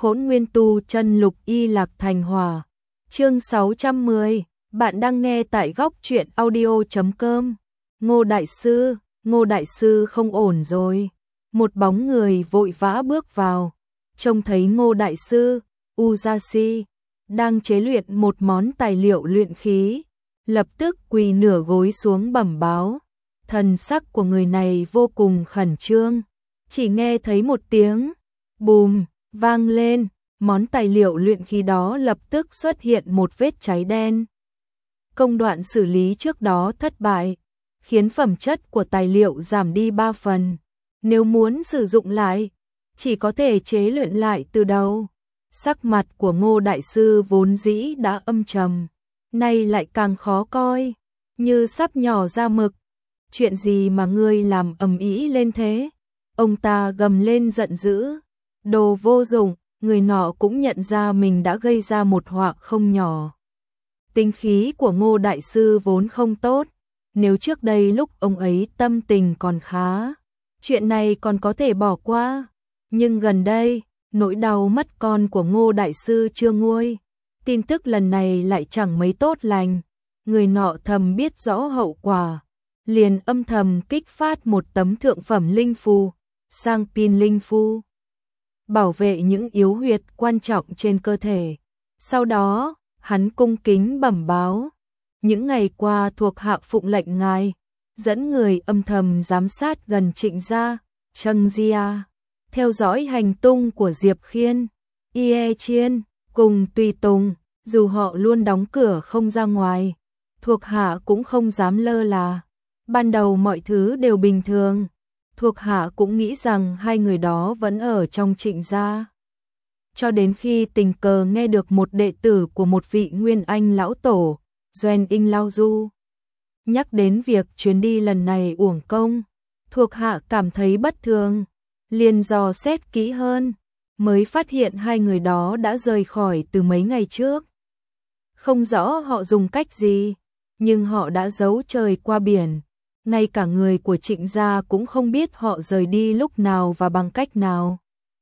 Hỗn Nguyên Tu Chân Lục Y Lạc Thành Hỏa. Chương 610, bạn đang nghe tại góc truyện audio.com. Ngô Đại Sư không ổn rồi. Một bóng người vội vã bước vào, trông thấy Ngô Đại Sư, Uzashi, đang chế luyện một món tài liệu luyện khí, lập tức quỳ nửa gối xuống bẩm báo. Thần sắc của người này vô cùng khẩn trương, chỉ nghe thấy một tiếng bùm vang lên, món tài liệu luyện khí đó lập tức xuất hiện một vết cháy đen. Công đoạn xử lý trước đó thất bại, khiến phẩm chất của tài liệu giảm đi 3 phần. Nếu muốn sử dụng lại, chỉ có thể chế luyện lại từ đầu. Sắc mặt của Ngô Đại Sư vốn dĩ đã âm trầm, nay lại càng khó coi, như sắp nhỏ ra mực. Chuyện gì mà ngươi làm ầm ĩ lên thế? Ông ta gầm lên giận dữ. Đồ vô dụng, người nọ cũng nhận ra mình đã gây ra một họa không nhỏ. Tính khí của Ngô Đại Sư vốn không tốt, nếu trước đây lúc ông ấy tâm tình còn khá, chuyện này còn có thể bỏ qua, nhưng gần đây, nỗi đau mất con của Ngô Đại Sư chưa nguôi, tin tức lần này lại chẳng mấy tốt lành. Người nọ thầm biết rõ hậu quả, liền âm thầm kích phát một tấm thượng phẩm linh phù, sang pin linh phù, bảo vệ những yếu huyệt quan trọng trên cơ thể. Sau đó, hắn cung kính bẩm báo, những ngày qua thuộc hạ phụng lệnh ngài, dẫn người âm thầm giám sát gần Trịnh gia, Trâng Gia, theo dõi hành tung của Diệp Khiên, Ye Chiên, cùng tùy tùng, dù họ luôn đóng cửa không ra ngoài, thuộc hạ cũng không dám lơ là. Ban đầu mọi thứ đều bình thường, thuộc hạ cũng nghĩ rằng hai người đó vẫn ở trong Trịnh gia. Cho đến khi tình cờ nghe được một đệ tử của một vị Nguyên Anh lão tổ, Doan In Lao Du, nhắc đến việc chuyến đi lần này uổng công, thuộc hạ cảm thấy bất thường, liền dò xét kỹ hơn, mới phát hiện hai người đó đã rời khỏi từ mấy ngày trước. Không rõ họ dùng cách gì, nhưng họ đã giấu trời qua biển, ngay cả người của Trịnh gia cũng không biết họ rời đi lúc nào và bằng cách nào.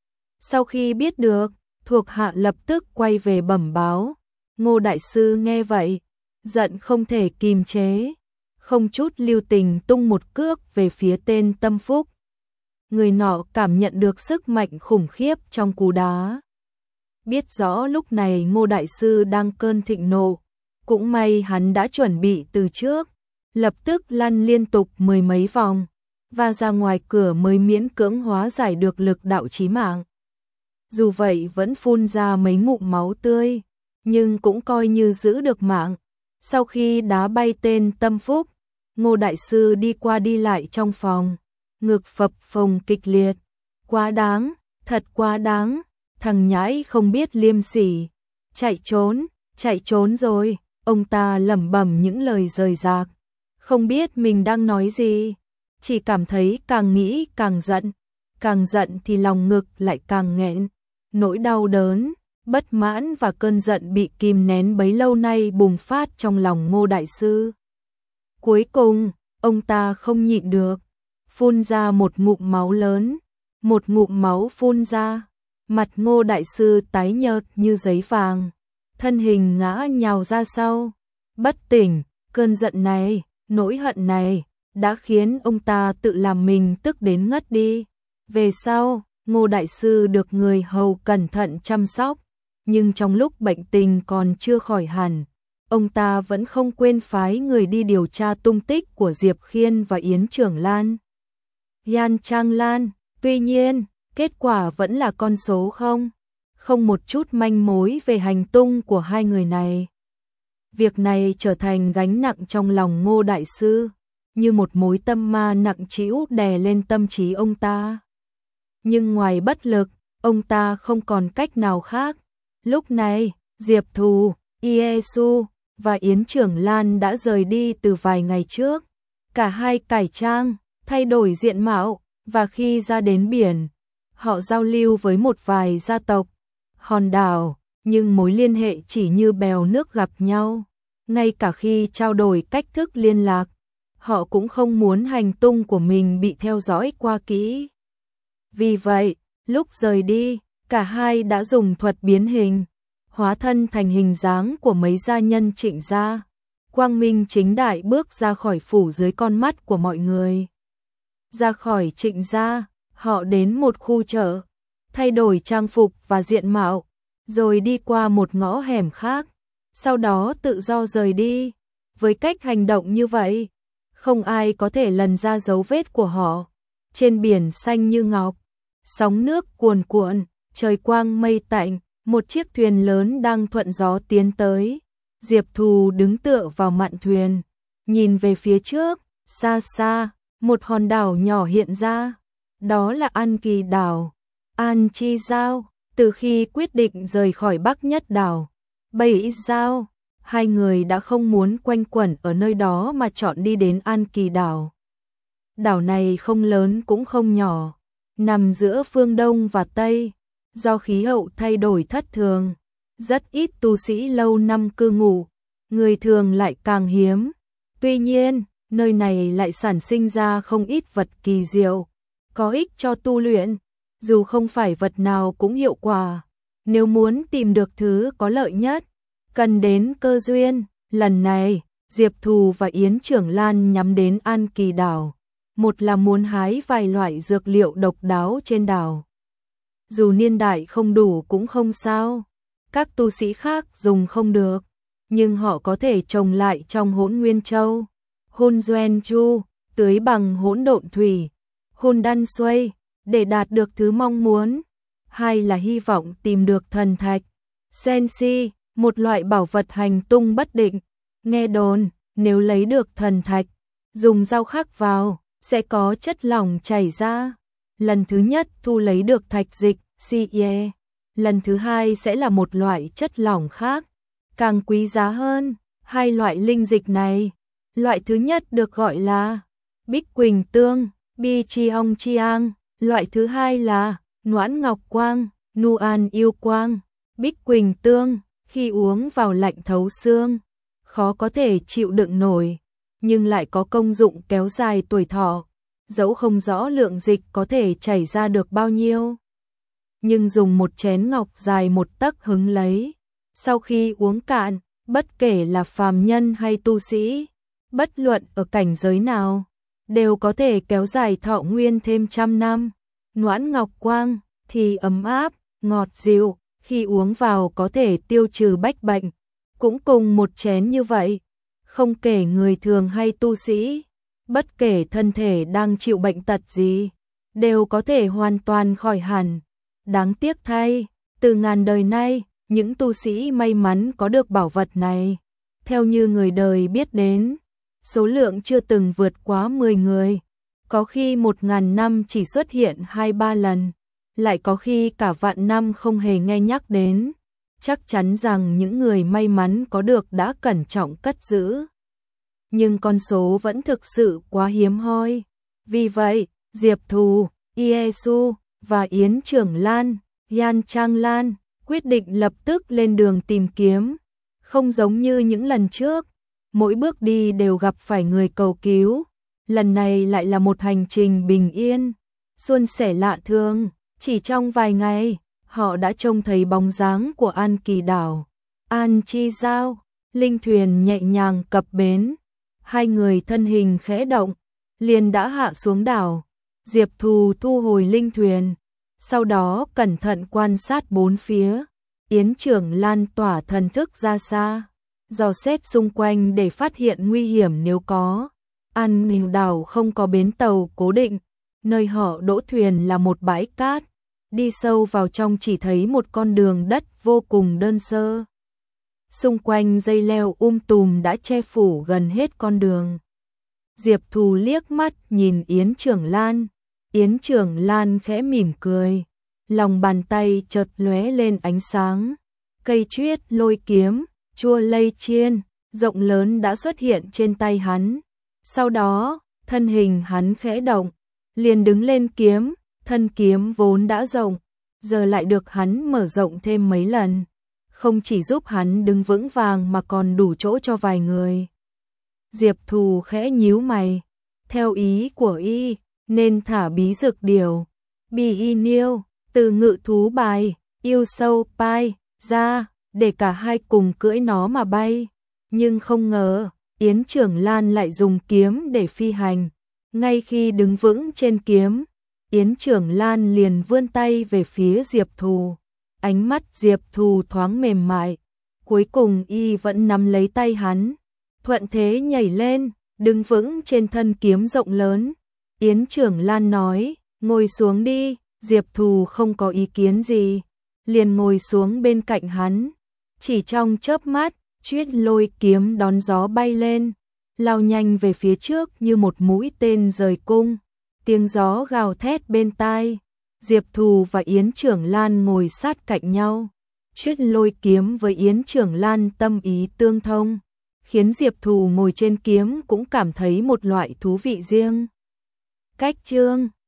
Sau khi biết được, thuộc hạ lập tức quay về bẩm báo. Ngô Đại Sư nghe vậy, giận không thể kìm chế, không chút lưu tình tung một cước về phía tên Tâm Phúc. Người nọ cảm nhận được sức mạnh khủng khiếp trong cú đá. Biết rõ lúc này Ngô Đại Sư đang cơn thịnh nộ, cũng may hắn đã chuẩn bị từ trước, lập tức lăn liên tục mười mấy vòng, và ra ngoài cửa mới miễn cưỡng hóa giải được lực đạo chí mạng. Dù vậy vẫn phun ra mấy ngụm máu tươi, nhưng cũng coi như giữ được mạng. Sau khi đá bay tên Tâm Phúc, Ngô Đại Sư đi qua đi lại trong phòng, ngực phập phồng kịch liệt. Quá đáng, thật quá đáng, thằng nhãi không biết liêm sỉ, chạy trốn rồi. Ông ta lẩm bẩm những lời rời rạc, không biết mình đang nói gì, chỉ cảm thấy càng nghĩ càng giận thì lòng ngực lại càng nghẹn. Nỗi đau đớn, bất mãn và cơn giận bị kìm nén bấy lâu nay bùng phát trong lòng Ngô Đại Sư. Cuối cùng, ông ta không nhịn được, phun ra một ngụm máu lớn, một ngụm máu phun ra, mặt Ngô Đại Sư tái nhợt như giấy vàng, thân hình ngã nhào ra sau, bất tỉnh. Cơn giận này, nỗi hận này, đã khiến ông ta tự làm mình tức đến ngất đi. Về sau, Ngô Đại Sư được người hầu cẩn thận chăm sóc, nhưng trong lúc bệnh tình còn chưa khỏi hẳn, ông ta vẫn không quên phái người đi điều tra tung tích của Diệp Khiên và Yến Trưởng Lan, Yan Trang Lan. Tuy nhiên, kết quả vẫn là con số không một chút manh mối về hành tung của hai người này. Việc này trở thành gánh nặng trong lòng Ngô Đại Sư, như một mối tâm ma nặng trĩu đè lên tâm trí ông ta. Nhưng ngoài bất lực, ông ta không còn cách nào khác. Lúc này, Diệp Thù, Iesu và Yến Trưởng Lan đã rời đi từ vài ngày trước. Cả hai cải trang, thay đổi diện mạo, và khi ra đến biển, họ giao lưu với một vài gia tộc, hòn đảo, nhưng mối liên hệ chỉ như bèo nước gặp nhau. Ngay cả khi trao đổi cách thức liên lạc, họ cũng không muốn hành tung của mình bị theo dõi qua kỹ. Vì vậy, lúc rời đi, Cả hai đã dùng thuật biến hình, hóa thân thành hình dáng của mấy gia nhân Trịnh gia, quang minh chính đại bước ra khỏi phủ dưới con mắt của mọi người. Ra khỏi Trịnh gia, họ đến một khu chợ, thay đổi trang phục và diện mạo, rồi đi qua một ngõ hẻm khác, sau đó tự do rời đi. Với cách hành động như vậy, không ai có thể lần ra dấu vết của họ. Trên biển xanh như ngọc, sóng nước cuồn cuộn, trời quang mây tạnh, một chiếc thuyền lớn đang thuận gió tiến tới. Diệp Thù đứng tựa vào mạn thuyền, nhìn về phía trước, xa xa, một hòn đảo nhỏ hiện ra. Đó là An Kỳ đảo. An Chi Giao, từ khi quyết định rời khỏi Bắc Nhất đảo, Bầy Giao, hai người đã không muốn quanh quẩn ở nơi đó mà chọn đi đến An Kỳ đảo. Đảo này không lớn cũng không nhỏ, nằm giữa phương Đông và Tây, do khí hậu thay đổi thất thường, rất ít tu sĩ lâu năm cư ngụ, người thường lại càng hiếm. Tuy nhiên, nơi này lại sản sinh ra không ít vật kỳ diệu, có ích cho tu luyện, dù không phải vật nào cũng hiệu quả. Nếu muốn tìm được thứ có lợi nhất, cần đến cơ duyên. Lần này, Diệp Thù và Yến Trưởng Lan nhắm đến An Kỳ đảo. Một là muốn hái vài loại dược liệu độc đáo trên đảo. Dù niên đại không đủ cũng không sao, các tu sĩ khác dùng không được, nhưng họ có thể trồng lại trong Hỗn Nguyên Châu, Hôn Doen Chu, tưới bằng hỗn độn thủy, Hôn Đan Xuây, để đạt được thứ mong muốn. Hai là hy vọng tìm được thần thạch, Sensi, một loại bảo vật hành tung bất định. Nghe đồn, nếu lấy được thần thạch, dùng dao khắc vào, sẽ có chất lỏng chảy ra. Lần thứ nhất thu lấy được thạch dịch, CE. Lần thứ hai sẽ là một loại chất lỏng khác, càng quý giá hơn. Hai loại linh dịch này, loại thứ nhất được gọi là Bích Quỳnh Tương, Bi Chi Hong Chiang, loại thứ hai là Noãn Ngọc Quang, Nuan Yêu Quang. Bích Quỳnh Tương, khi uống vào lạnh thấu xương, khó có thể chịu đựng nổi, nhưng lại có công dụng kéo dài tuổi thọ, dẫu không rõ lượng dịch có thể chảy ra được bao nhiêu. Nhưng dùng một chén ngọc dài một tấc hứng lấy, sau khi uống cạn, bất kể là phàm nhân hay tu sĩ, bất luận ở cảnh giới nào, đều có thể kéo dài thọ nguyên thêm 100 năm. Noãn Ngọc Quang thì ấm áp, ngọt dịu, khi uống vào có thể tiêu trừ bách bệnh. Cũng cùng một chén như vậy, không kể người thường hay tu sĩ, bất kể thân thể đang chịu bệnh tật gì, đều có thể hoàn toàn khỏi hẳn. Đáng tiếc thay, từ ngàn đời nay, những tu sĩ may mắn có được bảo vật này, theo như người đời biết đến, số lượng chưa từng vượt quá 10 người. Có khi 1000 năm chỉ xuất hiện 2-3 lần, lại có khi cả vạn năm không hề nghe nhắc đến. Chắc chắn rằng những người may mắn có được đã cẩn trọng cất giữ. Nhưng con số vẫn thực sự quá hiếm hoi. Vì vậy, Diệp Thù, Iesu và Yến Trưởng Lan, Yan Trang Lan quyết định lập tức lên đường tìm kiếm. Không giống như những lần trước, mỗi bước đi đều gặp phải người cầu cứu. Lần này lại là một hành trình bình yên, suôn sẻ lạ thường. Chỉ trong vài ngày, họ đã trông thấy bóng dáng của An Kỳ đảo. An Chi Giao, linh thuyền nhẹ nhàng cập bến. Hai người thân hình khẽ động, liền đã hạ xuống đảo. Diệp Thù thu hồi linh thuyền, sau đó cẩn thận quan sát bốn phía. Yến Trưởng Lan tỏa thần thức ra xa, dò xét xung quanh để phát hiện nguy hiểm nếu có. An Kỳ đảo không có bến tàu cố định, nơi họ đỗ thuyền là một bãi cát. Đi sâu vào trong chỉ thấy một con đường đất vô cùng đơn sơ. Xung quanh dây leo tùm đã che phủ gần hết con đường. Diệp Thù liếc mắt nhìn Yến Trưởng Lan. Yến Trưởng Lan khẽ mỉm cười. Lòng bàn tay chợt lóe lên ánh sáng. Cây chuyết lôi kiếm, chua lây chiên, rộng lớn đã xuất hiện trên tay hắn. Sau đó, thân hình hắn khẽ động, liền đứng lên kiếm. Thân kiếm vốn đã rộng, giờ lại được hắn mở rộng thêm mấy lần, không chỉ giúp hắn đứng vững vàng mà còn đủ chỗ cho vài người. Diệp Thù khẽ nhíu mày, theo ý của y, nên thả bí dược điều, Bi Y Niêu, từ ngự thú bài, yêu sâu pai ra, để cả hai cùng cưỡi nó mà bay. Nhưng không ngờ, Yến Trưởng Lan lại dùng kiếm để phi hành. Ngay khi đứng vững trên kiếm, Yến Trưởng Lan liền vươn tay về phía Diệp Thù. Ánh mắt Diệp Thù thoáng mềm mại, cuối cùng y vẫn nắm lấy tay hắn, thuận thế nhảy lên, đứng vững trên thân kiếm rộng lớn. Yến Trưởng Lan nói, ngồi xuống đi. Diệp Thù không có ý kiến gì, liền ngồi xuống bên cạnh hắn. Chỉ trong chớp mắt, Chuyết Lôi kiếm đón gió bay lên, lao nhanh về phía trước như một mũi tên rời cung. Tiếng gió gào thét bên tai. Diệp Thù và Yến Trưởng Lan ngồi sát cạnh nhau. Chuyết Lôi kiếm với Yến Trưởng Lan tâm ý tương thông, khiến Diệp Thù ngồi trên kiếm cũng cảm thấy một loại thú vị riêng. Cách chương